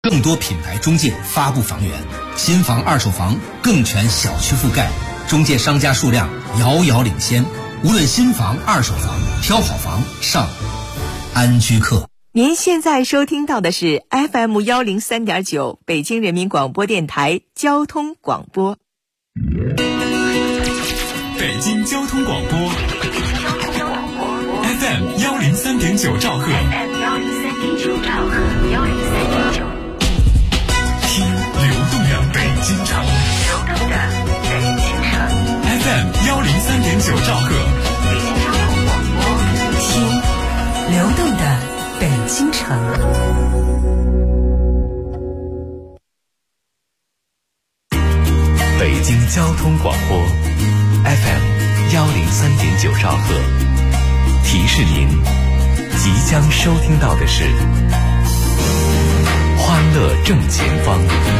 更多品牌中介发布房源，新房、二手房更全小区覆盖，中介商家数量遥遥领先。无论新房、二手房，挑好房上安居客。 您现在收听到的是 FM103.9 北京人民广播电台交通广播。 北京交通广播 FM103.9 兆赫，听流动的北京城FM103.9 兆赫， 听流动的北京城。 北京交通广播 FM103.9 兆赫，提示您即将收听到的是欢乐正前方。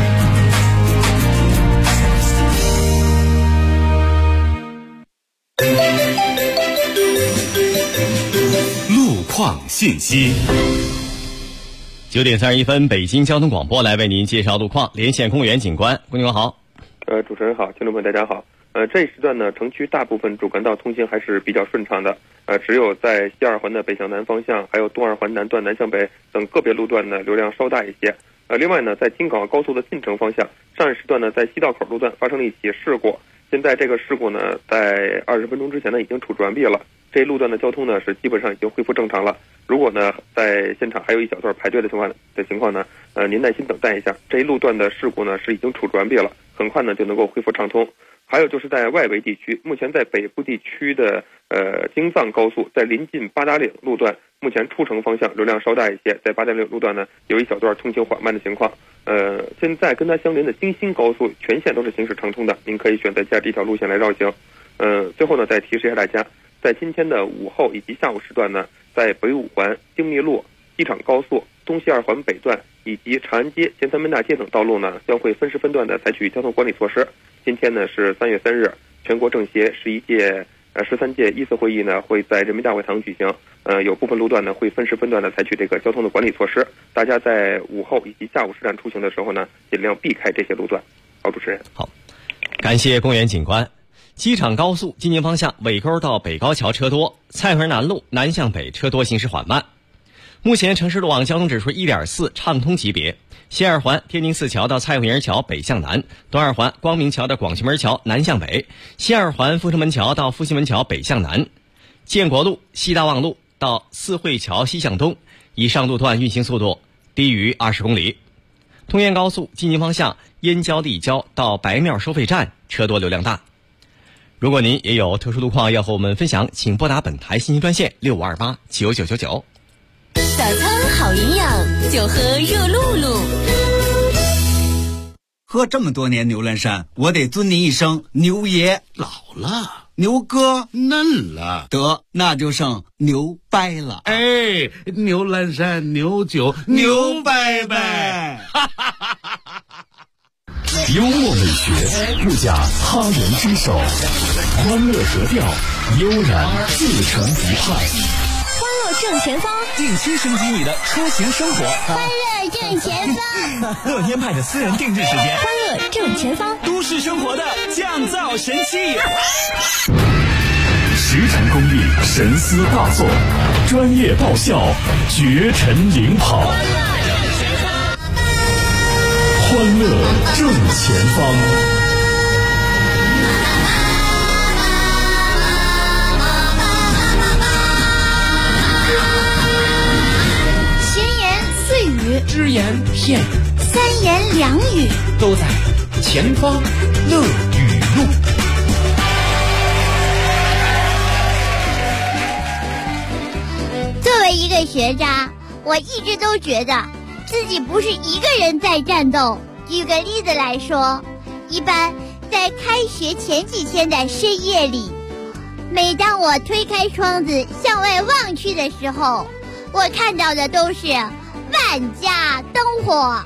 路况信息。 9点31分，北京交通广播来为您介绍路况。连线公园警官，公牛好。 主持人好，听众朋友大家好。这一时段呢，城区大部分主干道通行还是比较顺畅的。只有在西二环的北向南方向，还有东二环南段南向北等个别路段呢，流量稍大一些。另外呢，在京港澳高速的进城方向，上一时段呢，在西道口路段发生了一起事故。现在这个事故呢，在20分钟之前呢，已经处置完毕了。这一路段的交通呢，是基本上已经恢复正常了。如果呢，在现场还有一小段排队的情况呢，您耐心等待一下。这一路段的事故呢，是已经处置完毕了，很快呢就能够恢复畅通。还有就是在外围地区，目前在北部地区的京藏高速在临近八达岭路段，目前出城方向流量稍大一些，在八达岭路段呢有一小段通行缓慢的情况。现在跟它相邻的京新高速全线都是行驶畅通的，您可以选择这条路线来绕行。最后呢，再提示一下大家，在今天的午后以及下午时段呢，在北五环、京密路、机场高速、东西二环北段以及长安街、前三门大街等道路呢，将会分时分段的采取交通管理措施。今天呢是3月3日，全国政协13届一次会议呢会在人民大会堂举行。有部分路段呢会分时分段的采取这个交通的管理措施。大家在午后以及下午时段出行的时候呢，尽量避开这些路段。好，主持人。 好，感谢公园警官。机场高速进京方向尾沟到北高桥车多，蔡河南路南向北车多，行驶缓慢。目前城市路网交通指数 1.4 畅通级别。西二环天宁寺桥到蔡慧营桥北向南，东二环光明桥到广渠门桥南向北，西二环阜成门桥到复兴门桥北向南，建国路西大望路到四惠桥西向东，以上路段运行速度低于20公里。通燕高速进京方向燕郊立交到白庙收费站车多流量大。如果您也有特殊路况要和我们分享，请拨打本台信息专线6528999999。 早餐好营养，就喝热露露。 喝这么多年牛栏山，我得尊您一声牛爷。 老了， 牛哥嫩了， 得那就剩牛掰了。 哎，牛栏山牛酒牛掰掰。 幽默美学，不假他人之手，欢乐格调，悠然自成一派。 欢乐正前方， 定期升级你的出行生活。 欢乐正前方， 乐天派的私人定制时间。 欢乐正前方， 都市生活的降噪神器。 实诚公益，神思大作，专业爆笑，绝尘领跑。欢乐正前方。 只言片语， 三言两语， 都在前方乐语录。 作为一个学渣，我一直都觉得自己不是一个人在战斗。举个例子来说，一般在开学前几天的深夜里，每当我推开窗子向外望去的时候，我看到的都是万家灯火。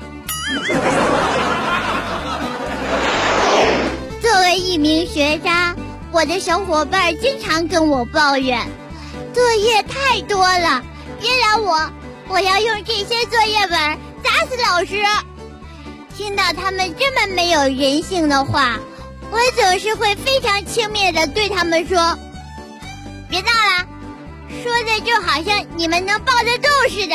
作为一名学渣，我的小伙伴经常跟我抱怨作业太多了，别拦我要用这些作业本打死老师。听到他们这么没有人性的话，我总是会非常轻蔑地对他们说：“别闹了，说的就好像你们能抱得动似的。”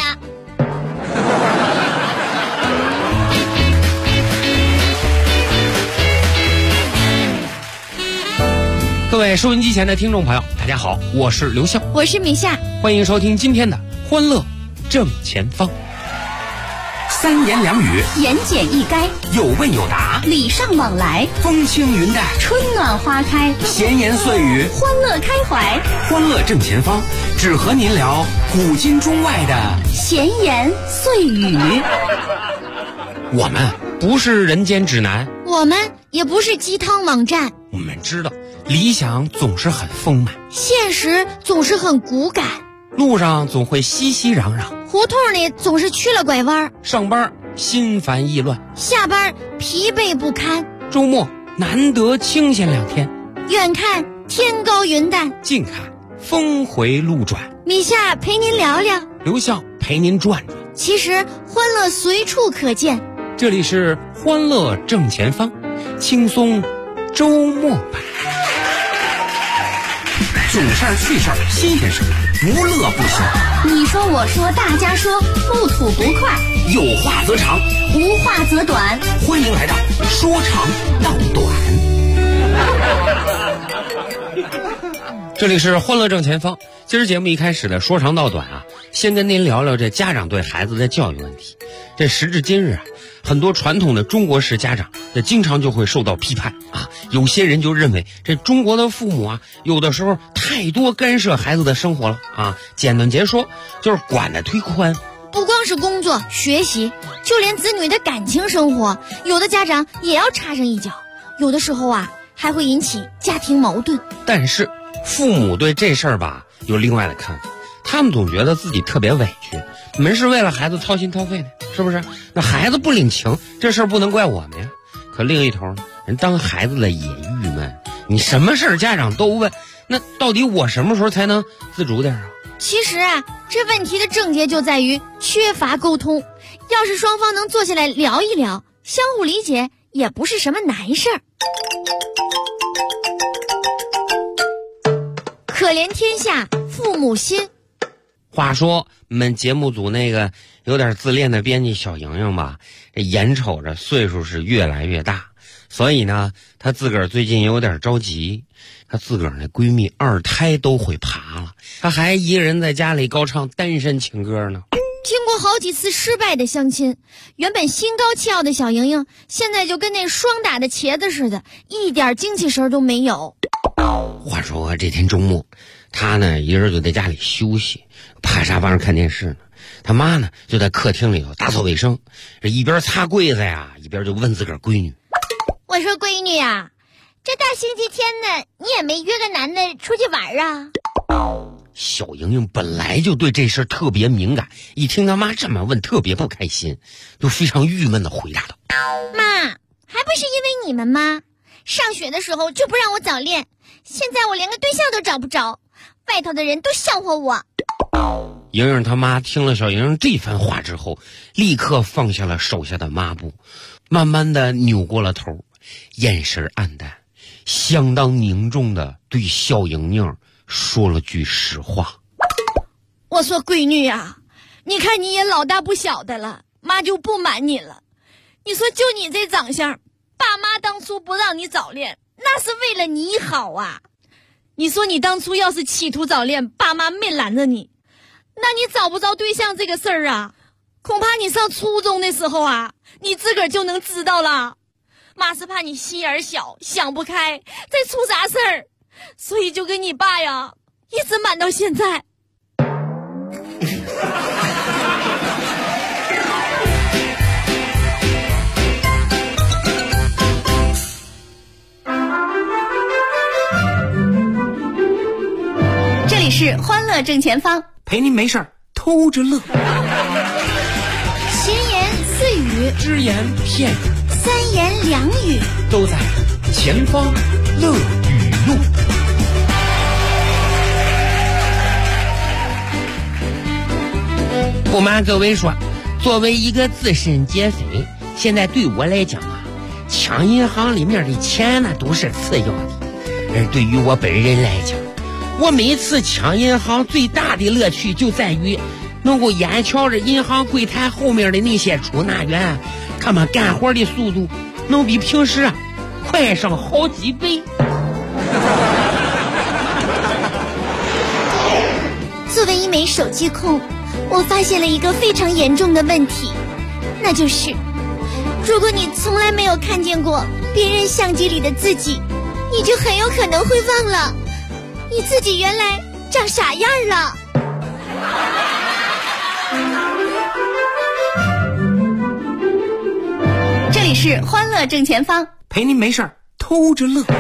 各位收音机前的听众朋友，大家好，我是刘笑， 我是米夏， 欢迎收听今天的欢乐正前方。 三言两语， 言简意赅， 有问有答， 礼尚往来， 风轻云淡， 春暖花开， 闲言碎语， 欢乐开怀。 欢乐正前方，只和您聊古今中外的闲言碎语。 我们不是人间指南， 我们也不是鸡汤网站， 我们知道理想总是很丰满， 现实总是很骨感， 路上总会熙熙攘攘， 胡同里总是曲了拐弯， 上班心烦意乱， 下班疲惫不堪， 周末难得清闲2天， 远看天高云淡， 近看峰回路转。 米夏陪您聊聊， 刘笑陪您转转。 其实欢乐随处可见， 这里是欢乐正前方，轻松周末版。 囧事儿、趣事儿、新鲜事儿，无乐不休。 你说我说大家说，不吐不快， 有话则长， 无话则短。 欢迎来到说长道短。 这里是欢乐正前方。今儿节目一开始的说长道短啊，先跟您聊聊这家长对孩子的教育问题。这时至今日啊，很多传统的中国式家长这经常就会受到批判啊。有些人就认为这中国的父母啊，有的时候太多干涉孩子的生活了啊。简短截说，就是管得忒宽。 不光是工作学习，就连子女的感情生活，有的家长也要插上一脚，有的时候啊还会引起家庭矛盾。 但是父母对这事儿吧有另外的看法，他们总觉得自己特别委屈，没是为了孩子掏心掏肺的，是不是？那孩子不领情，这事儿不能怪我们呀。可另一头，人当孩子的也郁闷，你什么事儿家长都问，那到底我什么时候才能自主点啊？ 其实啊，这问题的症结就在于缺乏沟通。要是双方能坐下来聊一聊，相互理解，也不是什么难事儿。可怜天下父母心。 话说我们节目组那个有点自恋的编辑小莹莹吧，这眼瞅着岁数是越来越大，所以呢她自个儿最近有点着急。她自个儿那闺蜜2胎都会爬了，她还一个人在家里高唱单身情歌呢。 经过好几次失败的相亲，原本心高气傲的小莹莹现在就跟那霜打的茄子似的，一点精气神都没有。 话说这天周末，她呢一人就在家里休息，趴沙发上看电视呢。她妈呢就在客厅里头打扫卫生，这一边擦柜子呀，一边就问自个儿闺女：“ 我说闺女啊，这大星期天的，你也没约个男的出去玩啊？” 小莹莹本来就对这事特别敏感，一听她妈这么问，特别不开心，就非常郁闷地回答道：“ 妈，还不是因为你们吗？上学的时候就不让我早恋，现在我连个对象都找不着，外头的人都笑话我。” 莹莹她妈听了小莹莹这番话之后，立刻放下了手下的抹布，慢慢地扭过了头，眼神黯淡，相当凝重地对小莹莹说了句实话：“ 我说闺女啊，你看你也老大不小的了，妈就不瞒你了。你说就你这长相，爸妈当初不让你早恋，那是为了你好啊。你说你当初要是企图早恋，爸妈没拦着你，那你找不着对象这个事儿啊，恐怕你上初中的时候啊，你自个儿就能知道了。妈是怕你心眼小，想不开，再出啥事儿，所以就跟你爸呀一直瞒到现在。” 这里是欢乐正前方， 陪您没事儿偷着乐。 闲言碎语， 只言片语， 三言两语， 都在前方乐语录。不瞒各位说， 作为一个资深劫匪，现在对我来讲啊，抢银行里面的钱那都是次要的。而对于我本人来讲，我每次抢银行最大的乐趣就在于能够眼瞧着银行柜台后面的那些出纳员，他们干活的速度能比平时快上好几倍。 作为一枚手机控，我发现了一个非常严重的问题，那就是如果你从来没有看见过别人相机里的自己，你就很有可能会忘了你自己原来长啥样了。 这里是欢乐正前方， 陪您没事儿偷着乐。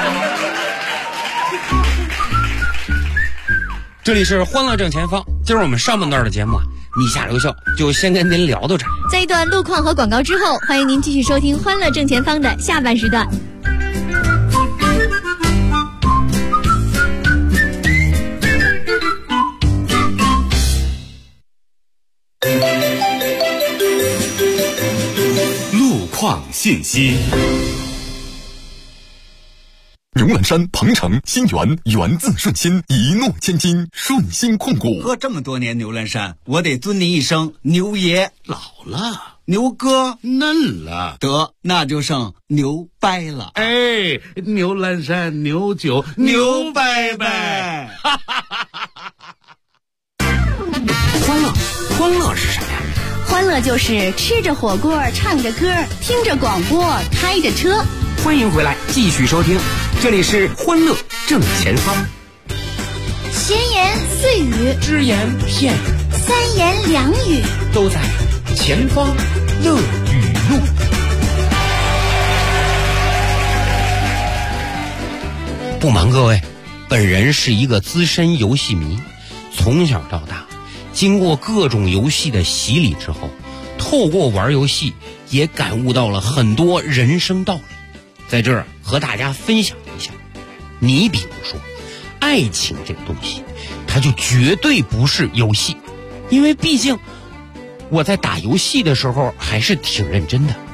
这里是欢乐正前方，今儿我们上半段的节目你下留笑就先跟您聊到这儿。 在一段路况和广告之后，欢迎您继续收听欢乐正前方的下半时段。 路况信息。牛栏山、鹏城、新源，源自顺心，一诺千金，顺心控股。 喝这么多年牛栏山，我得尊您一声牛爷。 老了， 牛哥嫩了， 得那就剩牛掰了。 哎，牛栏山牛酒牛掰掰。 欢乐是啥呀？ 欢乐就是吃着火锅，唱着歌，听着广播，开着车。 欢迎回来，继续收听，这里是欢乐正前方。 闲言碎语， 只言片语， 三言两语， 都在前方乐语录。不瞒各位，本人是一个资深游戏迷，从小到大经过各种游戏的洗礼之后，透过玩游戏也感悟到了很多人生道理，在这儿和大家分享一下。你比如说爱情这个东西，它就绝对不是游戏，因为毕竟我在打游戏的时候还是挺认真的。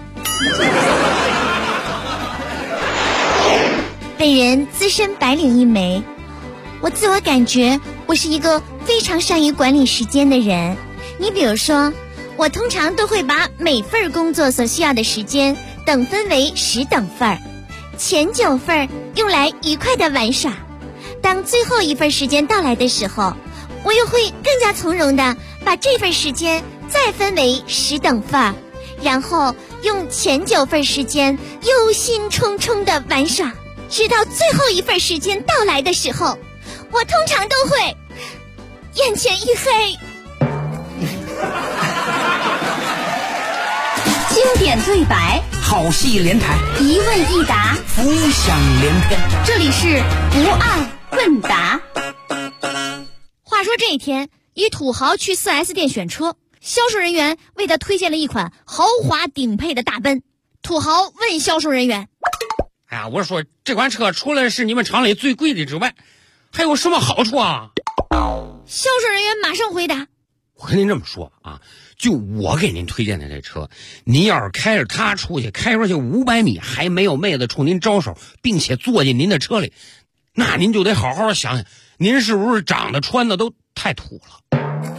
本人资深白领一枚，我自我感觉我是一个非常善于管理时间的人。你比如说，我通常都会把每份工作所需要的时间等分为10等份，前9份用来愉快的玩耍，当最后一份时间到来的时候，我又会更加从容的把这份时间再分为10等份，然后用前9份时间忧心忡忡的玩耍，直到最后一份时间到来的时候，我通常都会眼前一黑。 经典对白， 好戏连台， 一问一答， 浮想联翩。 这里是不二问答。 话说这一天，一土豪去 4S 店选车，销售人员为他推荐了一款豪华顶配的大奔。土豪问销售人员： 哎呀，我说这款车除了是你们厂里最贵的之外，还有什么好处啊？ 销售人员马上回答： 我跟您这么说啊，就我给您推荐的这车，您要是开着它出去500米还没有妹子冲您招手，并且坐进您的车里，那您就得好好想想，您是不是长得穿的都太土了。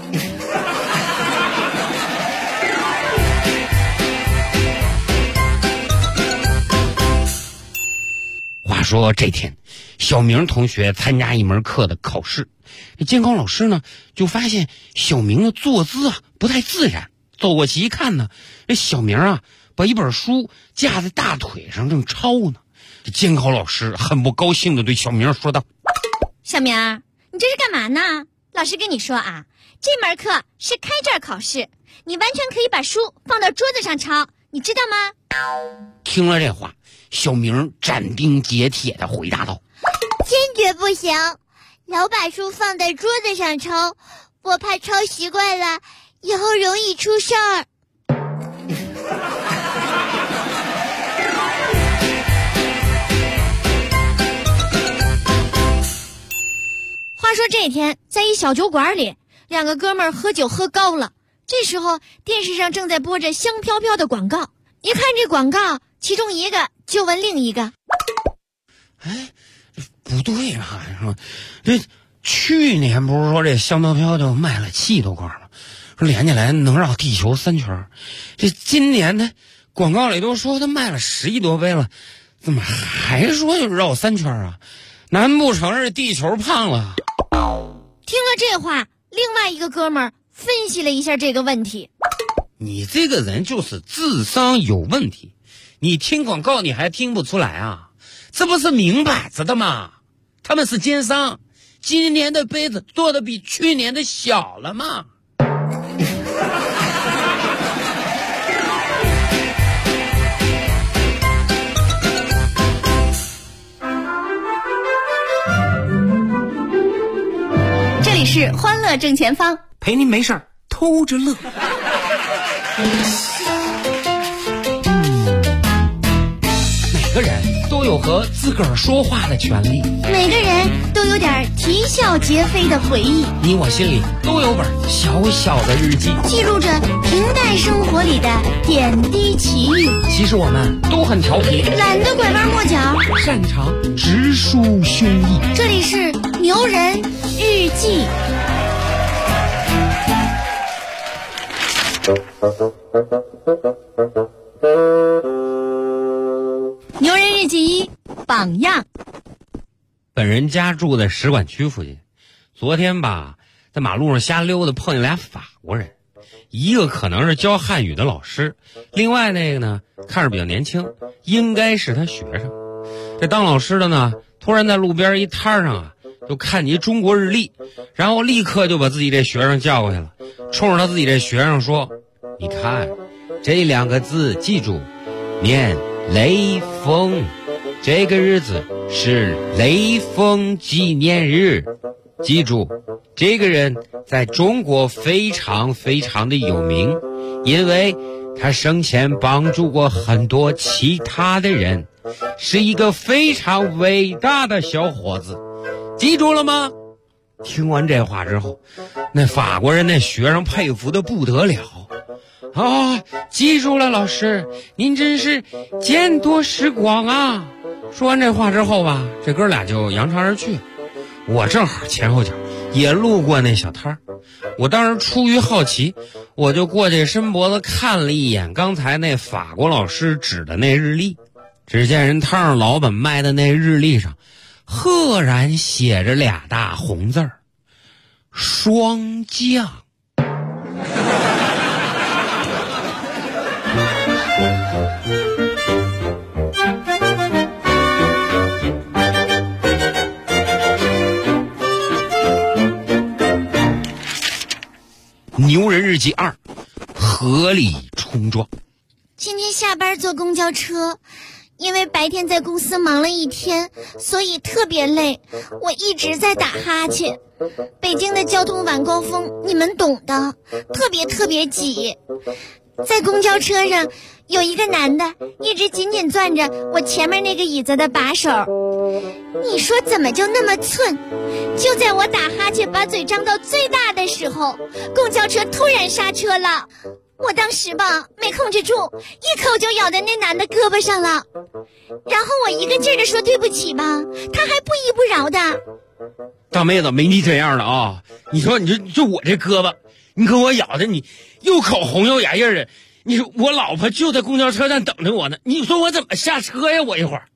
话说这天，小明同学参加一门课的考试，监考老师呢就发现小明的坐姿不太自然，走过去一看呢，这小明把一本书架在大腿上正抄呢。这监考老师很不高兴地对小明说道： 小明，你这是干嘛呢？老师跟你说这门课是开卷考试，你完全可以把书放到桌子上抄，你知道吗？ 听了这话，小明斩钉截铁地回答道： 坚决不行，老把书放在桌子上抄，我怕抄习惯了以后容易出事儿。话说这天，在一小酒馆里，2个哥们儿喝酒喝高了， 这时候电视上正在播着香飘飘的广告，一看这广告，其中一个就问另一个： 哎，不对啊，这去年不是说这香飘飘就卖了7多罐吗？说连起来能绕地球3圈。这今年的广告里都说他卖了11多杯了，怎么还说就绕3圈啊？难不成是地球胖了？ 听了这话，另外一个哥们儿分析了一下这个问题。 你这个人就是智商有问题，你听广告你还听不出来啊？这不是明摆着的吗？他们是奸商，今年的杯子做的比去年的小了嘛。 这里是欢乐正前方， 陪您没事儿偷着乐。 每个人都有和自个儿说话的权利， 每个人都有点啼笑皆非的回忆， 你我心里都有本小小的日记， 记录着平淡生活里的点滴奇遇。 其实我们都很调皮， 懒得拐弯抹角， 擅长直抒胸臆。 这里是牛人日记。牛人日记1，榜样。 本人家住在使馆区附近，昨天吧，在马路上瞎溜达，碰见俩法国人，一个可能是教汉语的老师，另外那个呢，看着比较年轻，应该是他学生。这当老师的呢，突然在路边一摊上啊，就看见一中国日历，然后立刻就把自己这学生叫过去了，冲着他自己这学生说：“你看，这2个字记住，念雷锋，这个日子是雷锋纪念日。记住，这个人在中国非常非常的有名，因为他生前帮助过很多其他的人，是一个非常伟大的小伙子。记住了吗？”听完这话之后，那法国人那学生佩服的不得了。哦，记住了，老师，您真是见多识广啊！说完这话之后吧，这哥俩就扬长而去。我正好前后脚也路过那小摊儿，我当时出于好奇，我就过去伸脖子看了一眼刚才那法国老师指的那日历。只见人摊上老板卖的那日历上，赫然写着2大红字儿：霜降。牛人日记2，合理冲撞。 今天下班坐公交车，因为白天在公司忙了一天，所以特别累，我一直在打哈欠。北京的交通晚高峰你们懂的，特别挤。在公交车上有一个男的一直紧紧攥着我前面那个椅子的把手，你说怎么就那么寸？就在我打哈欠把嘴张到最大的时候，公交车突然刹车了，我当时吧没控制住，一口就咬在那男的胳膊上了，然后我一个劲儿的说对不起吧，他还不依不饶的。 大妹子，没你这样的啊！你说你就我这胳膊，你给我咬的，你又口红又牙印的，你说我老婆就在公交车站等着我呢，你说我怎么下车呀？我一会儿。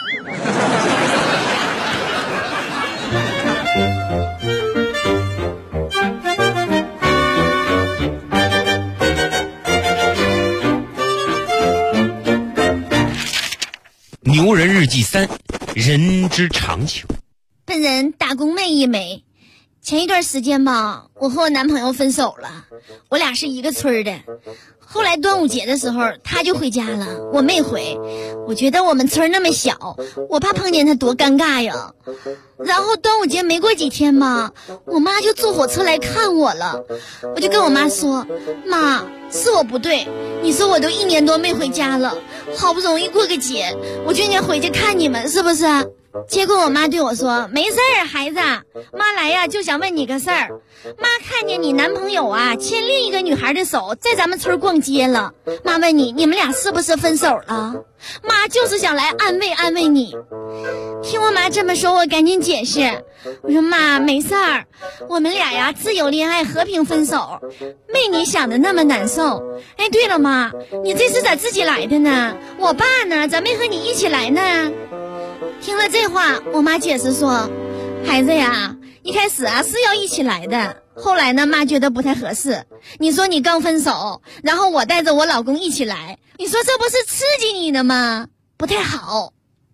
牛人日记3，人之常情。 本人打工妹一枚，前一段时间吧，我和我男朋友分手了，我俩是一个村的。后来端午节的时候他就回家了，我没回，我觉得我们村那么小，我怕碰见他多尴尬呀。然后端午节没过几天吧，我妈就坐火车来看我了，我就跟我妈说，妈，是我不对，你说我都1年多没回家了，好不容易过个节，我就应该回去看你们，是不是？ 结果我妈对我说：“没事儿，孩子，妈来呀就想问你个事儿。妈看见你男朋友啊牵另一个女孩的手在咱们村逛街了，妈问你们俩是不是分手了？妈就是想来安慰安慰你。”听我妈这么说，我赶紧解释，我说妈没事儿，我们俩呀自由恋爱和平分手，没你想的那么难受。哎，对了妈，你这是咋自己来的呢？我爸呢？咋没和你一起来呢？听了这话，我妈解释说，孩子呀，一开始啊是要一起来的，后来呢妈觉得不太合适。你说你刚分手，然后我带着我老公一起来，你说这不是刺激你的吗？不太好。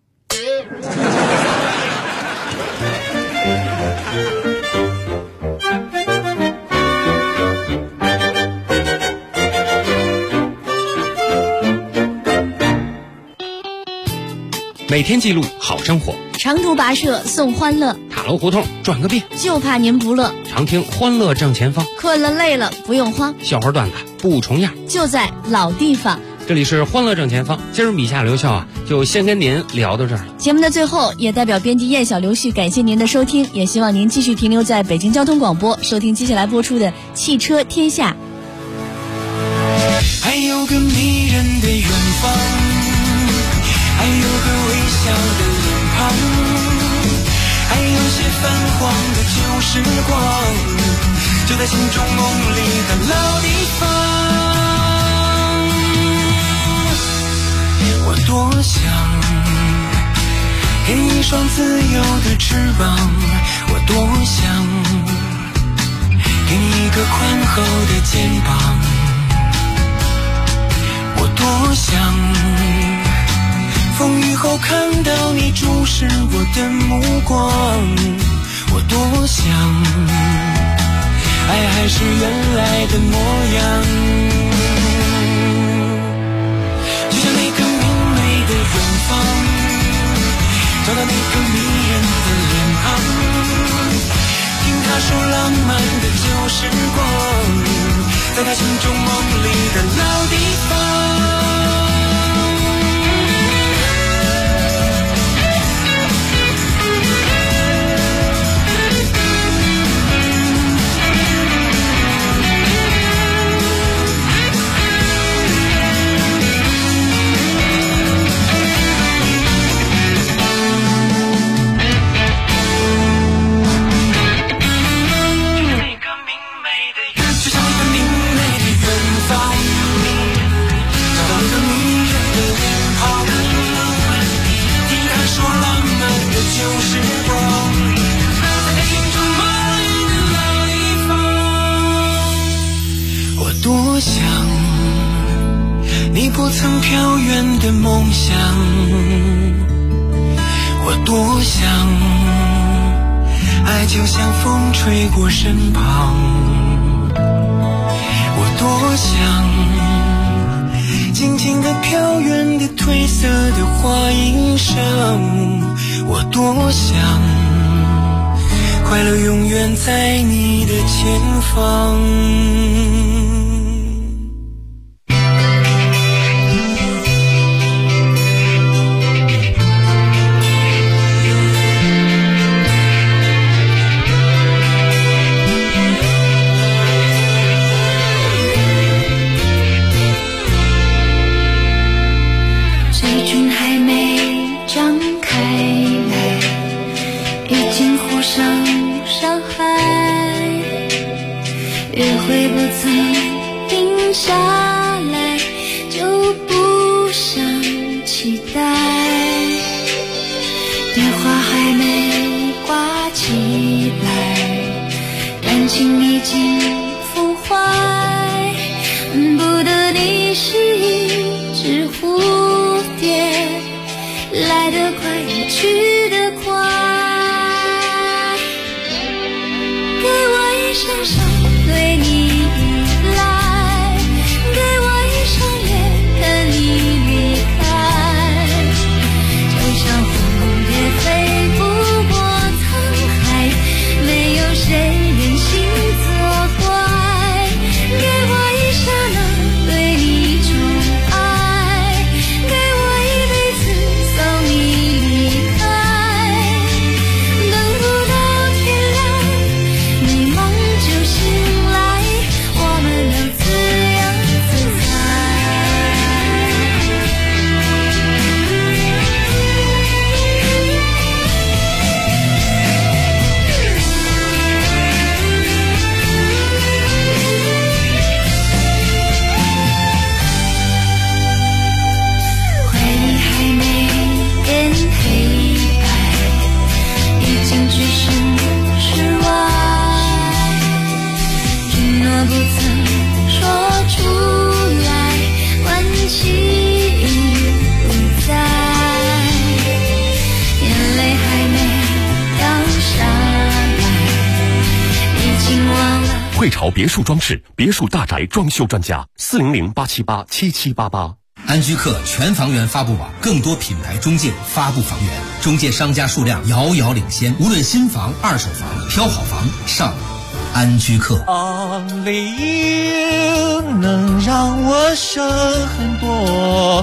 每天记录好生活， 长途跋涉送欢乐， 塔楼胡同转个遍， 就怕您不乐。 常听欢乐正前方， 困了累了不用慌， 笑话段子不重样， 就在老地方。 这里是欢乐正前方，今儿米夏刘笑啊，就先跟您聊到这儿。 节目的最后，也代表编辑燕小刘旭感谢您的收听，也希望您继续停留在北京交通广播，收听接下来播出的《汽车天下》。 还有个迷人的远方，还有个微笑的脸庞，还有些泛黄的旧时光，就在心中梦里的老地方。我多想给你一双自由的翅膀，我多想给你一个宽厚的肩膀，我多想风雨后看到你注视我的目光，我多想爱还是原来的模样，就像那个明媚的远方，找到那个迷人的脸庞，听他说浪漫的旧时光，在他心中梦里的老地方。多想你不曾飘远的梦想，我多想爱就像风吹过身旁，我多想静静地飘远的褪色的花衣裳，我多想快乐永远在你的前方。 约会不曾汇潮别墅装饰，别墅大宅装修专家，400-878-7788。 安居客全房源发布网，更多品牌中介发布房源，中介商家数量遥遥领先。无论新房、二手房，挑好房上安居客。 Only you 能让我省很多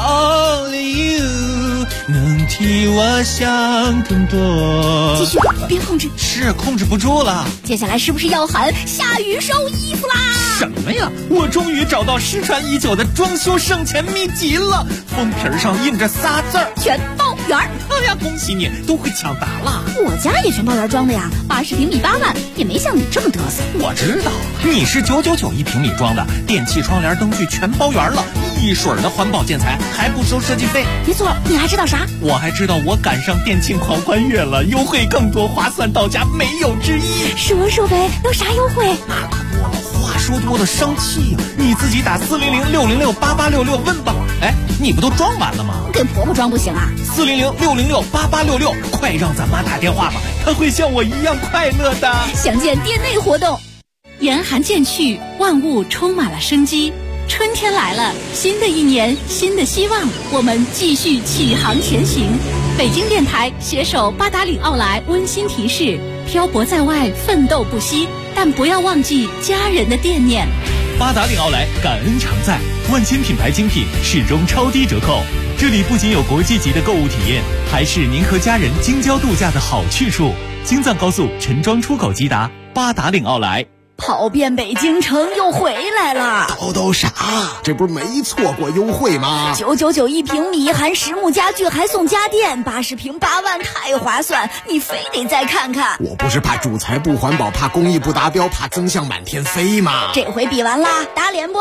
，Only you 能替我想更多。 继续，别控制， 是控制不住了。 接下来是不是要喊下雨收衣服啦？ 什么呀！我终于找到失传已久的装修省钱秘籍了，封皮上印着仨字儿： 全包圆儿。 哎呀，恭喜你，都会抢答了。 我家也全包圆装的呀，80平米8万，也没像你这么嘚瑟。 我知道，你是999一平米装的，电器、窗帘、灯具全包圆了，一水的环保建材，还不收设计费。 没错，你还知道啥？ 我还知道我赶上电庆狂欢月了，优惠更多，划算到家，没有之一。 说呗，都啥优惠？ 那可多了，话说多了生气呀！你自己打400-606-8866问吧。哎，你不都装完了吗？ 给婆婆装不行啊 ？400-606-8866，快让咱妈打电话吧，她会像我一样快乐的。 详见店内活动。严寒渐去，万物充满了生机。春天来了，新的一年，新的希望，我们继续启航前行。北京电台携手八达岭奥莱温馨提示：漂泊在外，奋斗不息，但不要忘记家人的惦念。 八达岭奥莱感恩常在，万千品牌精品始终超低折扣。这里不仅有国际级的购物体验，还是您和家人京郊度假的好去处。京藏高速陈庄出口即达，八达岭奥莱。 跑遍北京城又回来了， 都啥？这不是没错过优惠吗 ？999一平米，含实木家具还送家电，80平8万，太划算！你非得再看看。 我不是怕主材不环保，怕工艺不达标，怕增项满天飞吗？ 这回比完啦，打脸不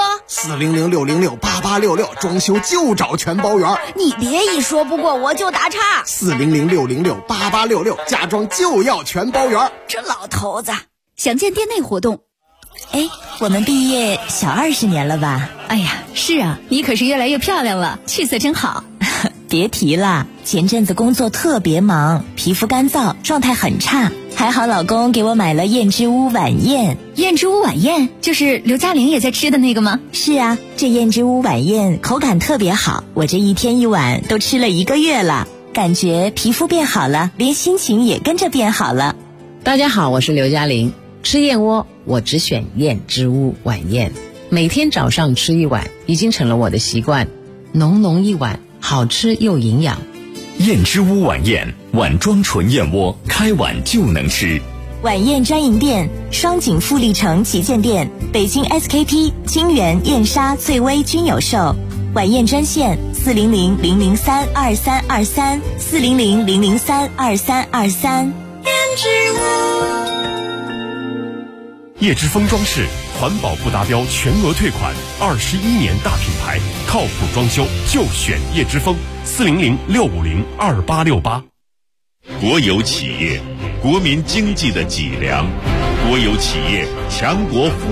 ？400-606-8866，装修就找全包圆。 你别一说不过我就打岔。 400-606-8866，家装就要全包圆。 这老头子，详见店内活动。 哎，我们毕业小20年了吧？ 哎呀，是啊，你可是越来越漂亮了，气色真好。 别提了，前阵子工作特别忙，皮肤干燥，状态很差。还好老公给我买了燕之屋晚宴。 燕之屋晚宴就是刘嘉玲也在吃的那个吗？ 是啊，这燕之屋晚宴口感特别好，我这一天一碗都吃了1个月了，感觉皮肤变好了，连心情也跟着变好了。 大家好，我是刘嘉玲。吃燕窝我只选燕之屋晚宴，每天早上吃1碗已经成了我的习惯，浓浓一碗，好吃又营养。 燕之屋晚宴，碗装纯燕窝，开碗就能吃。 晚宴专营店：双井富力城旗舰店、北京 SKP、金源、燕莎、翠微均有售。晚宴专线400-003-2323，400-003-2323。 燕之屋。 叶之峰装饰，环保不达标全额退款，21年大品牌，靠谱装修就选叶之峰。400-650-2868。 国有企业，国民经济的脊梁；国有企业，强国富。